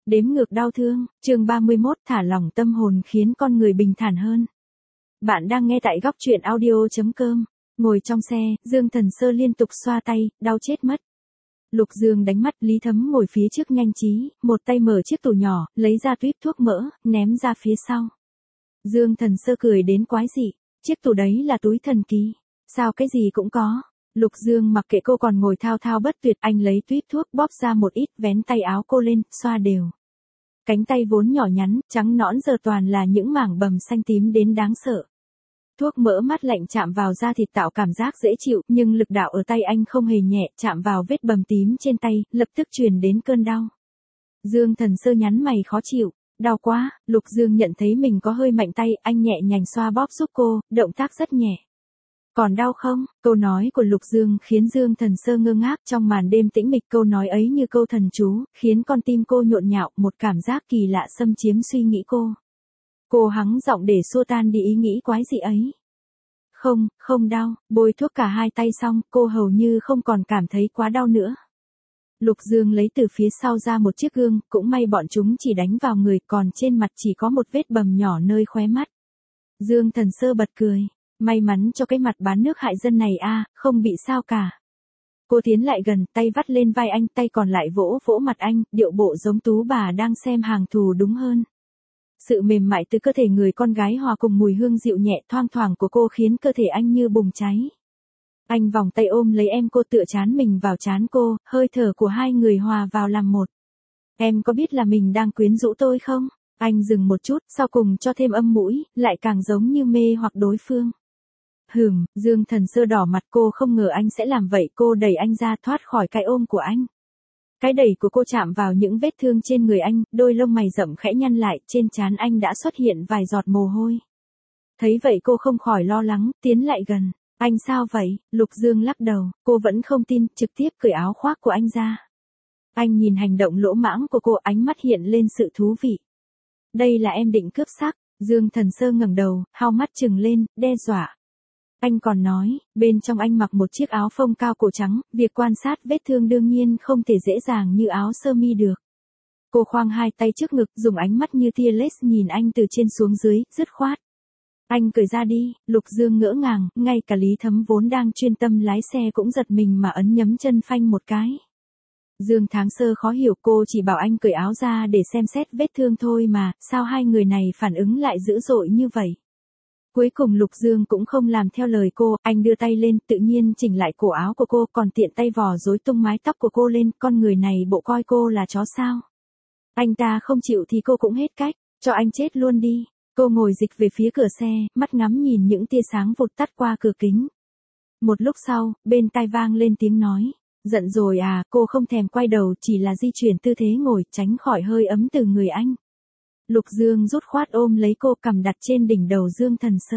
Đếm ngược đau thương, chương 31 thả lỏng tâm hồn khiến con người bình thản hơn. Bạn đang nghe tại góc truyện audio.com. Ngồi trong xe, Dương Thần Sơ liên tục xoa tay, đau chết mất. Lục Dương đánh mắt, Lý Thấm ngồi phía trước nhanh trí, một tay mở chiếc tủ nhỏ, lấy ra tuýp thuốc mỡ, ném ra phía sau. Dương Thần Sơ cười đến quái dị, chiếc tủ đấy là túi thần kỳ, sao cái gì cũng có. Lục Dương mặc kệ cô còn ngồi thao thao bất tuyệt, anh lấy tuýp thuốc bóp ra một ít, vén tay áo cô lên, xoa đều. Cánh tay vốn nhỏ nhắn, trắng nõn giờ toàn là những mảng bầm xanh tím đến đáng sợ. Thuốc mỡ mát lạnh chạm vào da thịt tạo cảm giác dễ chịu, nhưng lực đạo ở tay anh không hề nhẹ, chạm vào vết bầm tím trên tay, lập tức truyền đến cơn đau. Dương Thần Sơ nhắn mày khó chịu, đau quá. Lục Dương nhận thấy mình có hơi mạnh tay, anh nhẹ nhàng xoa bóp giúp cô, động tác rất nhẹ. Còn đau không? Câu nói của Lục Dương khiến Dương Thần Sơ ngơ ngác, trong màn đêm tĩnh mịch, câu nói ấy như câu thần chú, khiến con tim cô nhộn nhạo, một cảm giác kỳ lạ xâm chiếm suy nghĩ cô. Cô hắng giọng để xua tan đi ý nghĩ quái dị ấy. Không đau. Bôi thuốc cả hai tay xong, cô hầu như không còn cảm thấy quá đau nữa. Lục Dương lấy từ phía sau ra một chiếc gương, cũng may bọn chúng chỉ đánh vào người, còn trên mặt chỉ có một vết bầm nhỏ nơi khóe mắt. Dương Thần Sơ bật cười. May mắn cho cái mặt bán nước hại dân này a, không bị sao cả. Cô tiến lại gần, tay vắt lên vai anh, tay còn lại vỗ vỗ mặt anh, điệu bộ giống tú bà đang xem hàng thù đúng hơn. Sự mềm mại từ cơ thể người con gái hòa cùng mùi hương dịu nhẹ thoang thoảng của cô khiến cơ thể anh như bùng cháy. Anh vòng tay ôm lấy em, cô tựa trán mình vào trán cô, hơi thở của hai người hòa vào làm một. Em có biết là mình đang quyến rũ tôi không? Anh dừng một chút, sau cùng cho thêm âm mũi, lại càng giống như mê hoặc đối phương. Dương Thần Sơ đỏ mặt, cô không ngờ anh sẽ làm vậy, cô đẩy anh ra thoát khỏi cái ôm của anh. Cái đẩy của cô chạm vào những vết thương trên người anh, đôi lông mày rậm khẽ nhăn lại, trên trán anh đã xuất hiện vài giọt mồ hôi. Thấy vậy cô không khỏi lo lắng, tiến lại gần. Anh sao vậy? Lục Dương lắc đầu, cô vẫn không tin, trực tiếp cởi áo khoác của anh ra. Anh nhìn hành động lỗ mãng của cô, ánh mắt hiện lên sự thú vị. Đây là em định cướp sắc? Dương Thần Sơ ngẩng đầu, hao mắt trừng lên, đe dọa. Anh còn nói, bên trong anh mặc một chiếc áo phông cao cổ trắng, việc quan sát vết thương đương nhiên không thể dễ dàng như áo sơ mi được. Cô khoang hai tay trước ngực, dùng ánh mắt như tia laser nhìn anh từ trên xuống dưới, dứt khoát. Anh cởi ra đi. Lục Dương ngỡ ngàng, ngay cả Lý Thấm vốn đang chuyên tâm lái xe cũng giật mình mà ấn nhấm chân phanh một cái. Dương Tháng Sơ khó hiểu, cô chỉ bảo anh cởi áo ra để xem xét vết thương thôi mà, sao hai người này phản ứng lại dữ dội như vậy? Cuối cùng Lục Dương cũng không làm theo lời cô, anh đưa tay lên, tự nhiên chỉnh lại cổ áo của cô, còn tiện tay vò rối tung mái tóc của cô lên, con người này bộ coi cô là chó sao? Anh ta không chịu thì cô cũng hết cách, cho anh chết luôn đi. Cô ngồi dịch về phía cửa xe, mắt ngắm nhìn những tia sáng vụt tắt qua cửa kính. Một lúc sau, bên tai vang lên tiếng nói, giận rồi à? Cô không thèm quay đầu, chỉ là di chuyển tư thế ngồi, tránh khỏi hơi ấm từ người anh. Lục Dương rút khoát ôm lấy cô, cằm đặt trên đỉnh đầu Dương Thần Sơ.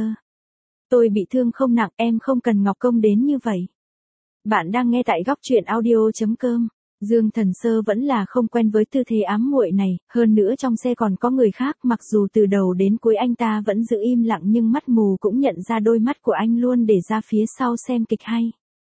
Tôi bị thương không nặng, em không cần ngọc công đến như vậy. Bạn đang nghe tại góc truyện audio.com. Dương Thần Sơ vẫn là không quen với tư thế ám muội này, hơn nữa trong xe còn có người khác, mặc dù từ đầu đến cuối anh ta vẫn giữ im lặng nhưng mắt mù cũng nhận ra đôi mắt của anh luôn để ra phía sau xem kịch hay.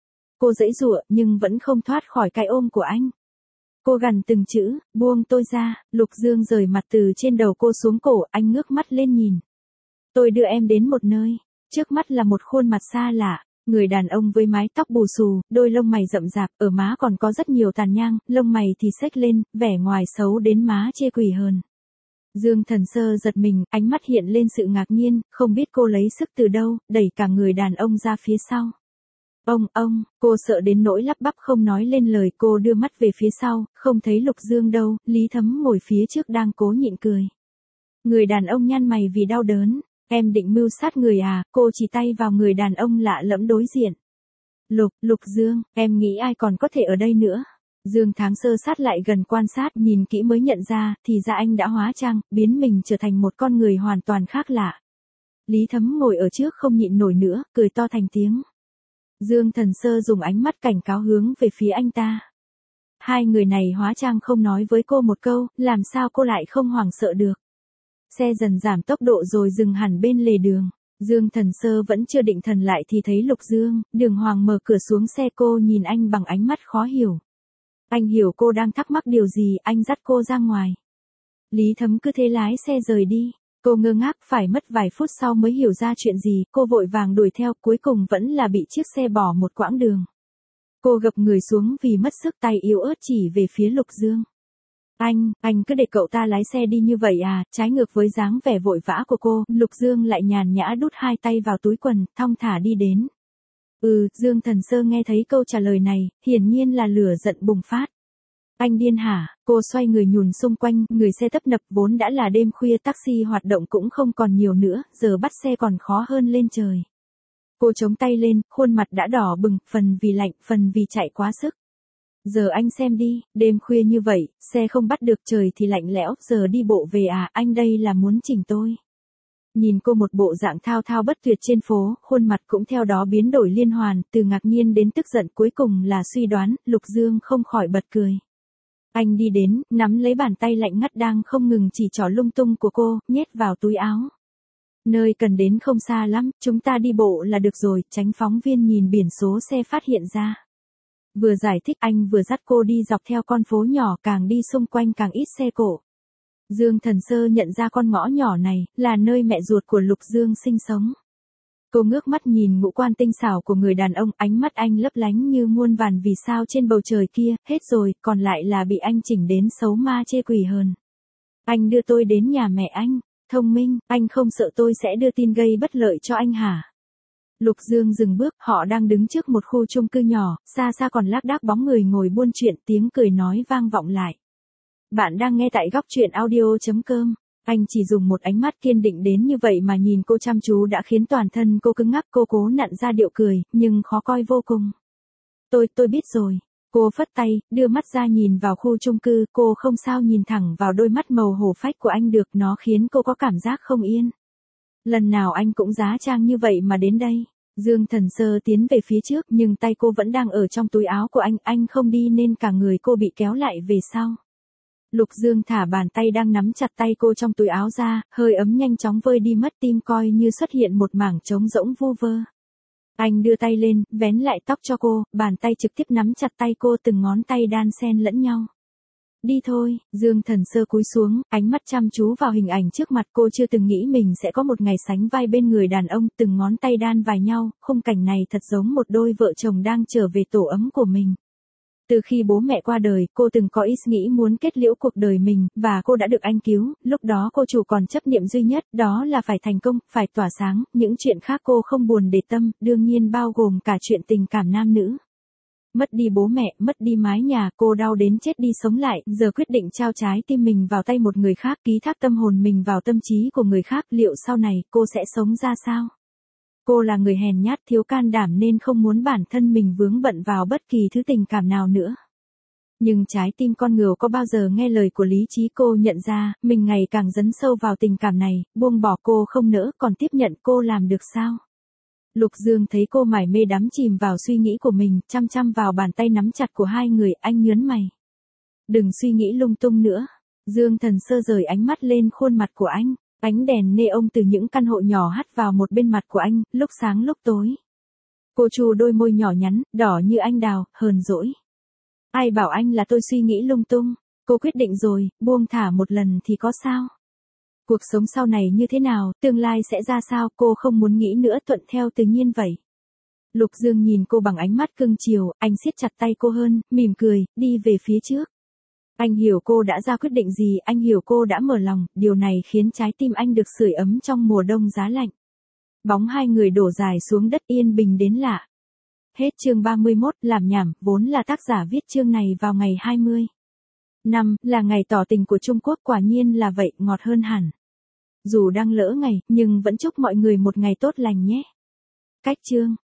Cô giãy giụa nhưng vẫn không thoát khỏi cái ôm của anh. Cô gằn từng chữ, buông tôi ra. Lục Dương rời mặt từ trên đầu cô xuống cổ, anh ngước mắt lên nhìn. Tôi đưa em đến một nơi, trước mắt là một khuôn mặt xa lạ, người đàn ông với mái tóc bù xù, đôi lông mày rậm rạp, ở má còn có rất nhiều tàn nhang, lông mày thì xếch lên, vẻ ngoài xấu đến má chê quỷ hờn. Dương Thần Sơ giật mình, ánh mắt hiện lên sự ngạc nhiên, không biết cô lấy sức từ đâu, đẩy cả người đàn ông ra phía sau. Cô sợ đến nỗi lắp bắp không nói lên lời, cô đưa mắt về phía sau, không thấy Lục Dương đâu, Lý Thấm ngồi phía trước đang cố nhịn cười. Người đàn ông nhăn mày vì đau đớn, em định mưu sát người à? Cô chỉ tay vào người đàn ông lạ lẫm đối diện. Lục Dương, em nghĩ ai còn có thể ở đây nữa? Dương Tháng Sơ sát lại gần quan sát, nhìn kỹ mới nhận ra, thì ra anh đã hóa trang, biến mình trở thành một con người hoàn toàn khác lạ. Lý Thấm ngồi ở trước không nhịn nổi nữa, cười to thành tiếng. Dương Thần Sơ dùng ánh mắt cảnh cáo hướng về phía anh ta. Hai người này hóa trang không nói với cô một câu, làm sao cô lại không hoảng sợ được. Xe dần giảm tốc độ rồi dừng hẳn bên lề đường. Dương Thần Sơ vẫn chưa định thần lại thì thấy Lục Dương, Đường Hoàng mở cửa xuống xe, cô nhìn anh bằng ánh mắt khó hiểu. Anh hiểu cô đang thắc mắc điều gì, anh dắt cô ra ngoài. Lý Thấm cứ thế lái xe rời đi. Cô ngơ ngác phải mất vài phút sau mới hiểu ra chuyện gì, cô vội vàng đuổi theo, cuối cùng vẫn là bị chiếc xe bỏ một quãng đường. Cô gập người xuống vì mất sức, tay yếu ớt chỉ về phía Lục Dương. Anh cứ để cậu ta lái xe đi như vậy à? Trái ngược với dáng vẻ vội vã của cô, Lục Dương lại nhàn nhã đút hai tay vào túi quần, thong thả đi đến. Dương Thần Sơ nghe thấy câu trả lời này, hiển nhiên là lửa giận bùng phát. Anh điên hả? Cô xoay người nhùn xung quanh, người xe tấp nập, vốn đã là đêm khuya, taxi hoạt động cũng không còn nhiều nữa, giờ bắt xe còn khó hơn lên trời. Cô chống tay lên, khuôn mặt đã đỏ bừng, phần vì lạnh, phần vì chạy quá sức. Giờ anh xem đi, đêm khuya như vậy, xe không bắt được, trời thì lạnh lẽo, giờ đi bộ về à? Anh đây là muốn chỉnh tôi. Nhìn cô một bộ dạng thao thao bất tuyệt trên phố, khuôn mặt cũng theo đó biến đổi liên hoàn, từ ngạc nhiên đến tức giận, cuối cùng là suy đoán, Lục Dương không khỏi bật cười. Anh đi đến, nắm lấy bàn tay lạnh ngắt đang không ngừng chỉ trỏ lung tung của cô, nhét vào túi áo. Nơi cần đến không xa lắm, chúng ta đi bộ là được rồi. Tránh phóng viên nhìn biển số xe phát hiện ra. Vừa giải thích anh vừa dắt cô đi dọc theo con phố nhỏ, càng đi xung quanh càng ít xe cộ. Dương Thần Sơ nhận ra con ngõ nhỏ này là nơi mẹ ruột của Lục Dương sinh sống. Cô ngước mắt nhìn ngũ quan tinh xảo của người đàn ông, ánh mắt anh lấp lánh như muôn vàn vì sao trên bầu trời kia, hết rồi, còn lại là bị anh chỉnh đến xấu ma chê quỷ hơn. Anh đưa tôi đến nhà mẹ anh, thông minh, anh không sợ tôi sẽ đưa tin gây bất lợi cho anh hả? Lục Dương dừng bước, họ đang đứng trước một khu chung cư nhỏ, xa xa còn lác đác bóng người ngồi buôn chuyện, tiếng cười nói vang vọng lại. Bạn đang nghe tại góc truyện audio.com. Anh chỉ dùng một ánh mắt kiên định đến như vậy mà nhìn cô chăm chú đã khiến toàn thân cô cứng ngắc, cô cố nặn ra điệu cười, nhưng khó coi vô cùng. Tôi biết rồi. Cô phất tay, đưa mắt ra nhìn vào khu chung cư, cô không sao nhìn thẳng vào đôi mắt màu hổ phách của anh được, nó khiến cô có cảm giác không yên. Lần nào anh cũng giá trang như vậy mà đến đây. Dương Thần Sơ tiến về phía trước nhưng tay cô vẫn đang ở trong túi áo của anh không đi nên cả người cô bị kéo lại về sau. Lục Dương thả bàn tay đang nắm chặt tay cô trong túi áo ra, hơi ấm nhanh chóng vơi đi mất, tim coi như xuất hiện một mảng trống rỗng vu vơ. Anh đưa tay lên, vén lại tóc cho cô, bàn tay trực tiếp nắm chặt tay cô, từng ngón tay đan xen lẫn nhau. Đi thôi. Dương Thần Sơ cúi xuống, ánh mắt chăm chú vào hình ảnh trước mặt, cô chưa từng nghĩ mình sẽ có một ngày sánh vai bên người đàn ông, từng ngón tay đan vào nhau, khung cảnh này thật giống một đôi vợ chồng đang trở về tổ ấm của mình. Từ khi bố mẹ qua đời, cô từng có ý nghĩ muốn kết liễu cuộc đời mình, và cô đã được anh cứu, lúc đó cô chủ còn chấp niệm duy nhất, đó là phải thành công, phải tỏa sáng, những chuyện khác cô không buồn để tâm, đương nhiên bao gồm cả chuyện tình cảm nam nữ. Mất đi bố mẹ, mất đi mái nhà, cô đau đến chết đi sống lại, giờ quyết định trao trái tim mình vào tay một người khác, ký thác tâm hồn mình vào tâm trí của người khác, liệu sau này cô sẽ sống ra sao? Cô là người hèn nhát, thiếu can đảm nên không muốn bản thân mình vướng bận vào bất kỳ thứ tình cảm nào nữa. Nhưng trái tim con người có bao giờ nghe lời của lý trí, cô nhận ra, mình ngày càng dấn sâu vào tình cảm này, buông bỏ cô không nỡ, còn tiếp nhận cô làm được sao? Lục Dương thấy cô mải mê đắm chìm vào suy nghĩ của mình, chăm chăm vào bàn tay nắm chặt của hai người, anh nhớn mày. Đừng suy nghĩ lung tung nữa. Dương Thần Sơ rời ánh mắt lên khuôn mặt của anh. Ánh đèn neon từ những căn hộ nhỏ hắt vào một bên mặt của anh, lúc sáng lúc tối. Cô chu đôi môi nhỏ nhắn, đỏ như anh đào, hờn dỗi. Ai bảo anh là tôi suy nghĩ lung tung? Cô quyết định rồi, buông thả một lần thì có sao? Cuộc sống sau này như thế nào, tương lai sẽ ra sao, cô không muốn nghĩ nữa, thuận theo tự nhiên vậy. Lục Dương nhìn cô bằng ánh mắt cưng chiều, anh siết chặt tay cô hơn, mỉm cười, đi về phía trước. Anh hiểu cô đã ra quyết định gì, anh hiểu cô đã mở lòng, điều này khiến trái tim anh được sưởi ấm trong mùa đông giá lạnh. Bóng hai người đổ dài xuống đất, yên bình đến lạ. Hết chương 31, làm nhảm, vốn là tác giả viết chương này vào ngày 20. Năm, là ngày tỏ tình của Trung Quốc, quả nhiên là vậy, ngọt hơn hẳn. Dù đang lỡ ngày, nhưng vẫn chúc mọi người một ngày tốt lành nhé. Cách chương.